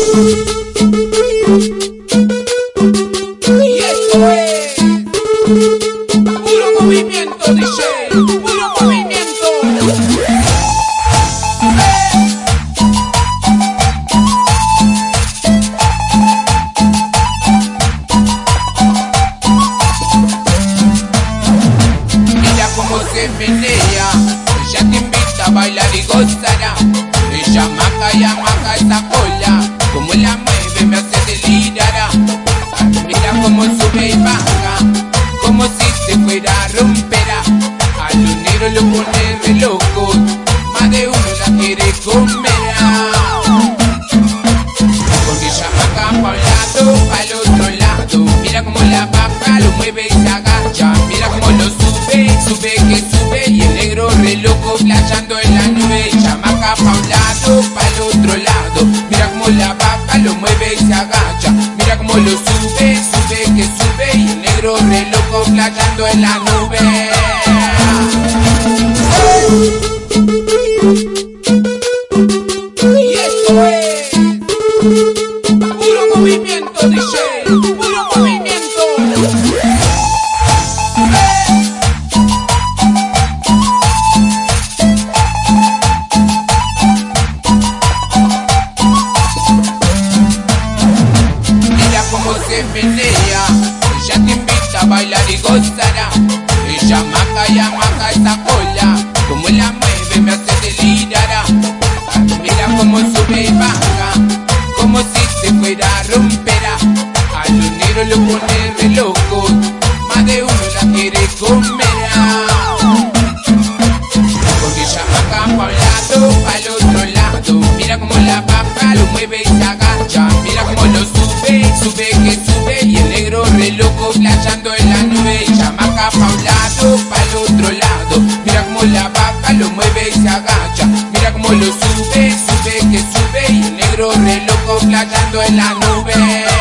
Y esto es puro movimiento, DJ, puro movimiento. Mira cómo se menea, ella te invita a bailar y gozará. Ella maja y amaja esa cola, como la mueve me hace delirar. Mira cómo sube y baja, como si se fuera a romper. A los negros lo pone re loco, más de uno la quiere comer. Porque ella maja pa' un lado, pa' el otro lado. Mira cómo la baja, lo mueve y se agacha. Mira cómo lo sube, sube que sube. Y el negro re loco flasheando en la nube. Ella maja pa' un lado, pa' el otro lado. Mira cómo la baja, lo mueve y se agacha. Mira cómo lo sube, sube que sube. Y el negro re loco flasheando en la nube. Y esto es puro movimiento, DJ, puro movimiento. Mira cómo se menea, ella te invita a bailar y gozará. Ella maja y amaja esa cola, como la mueve me hace delirar. Mira cómo sube y baja, como si se fuera a romper. A los negros lo pone re loco, más de uno la quiere comer. Porque ella baja pa' un lado, pa' el otro lado. Mira cómo la baja, lo mueve y se agacha. Mira cómo lo sube, sube que sube. Y el negro re loco flasheando en la nube. Ella baja pa' un lado, pa' el otro lado. Mira cómo la baja, lo mueve y se agacha. Mira cómo lo sube, sube que sube. Y el negro re loco flasheando en la nube.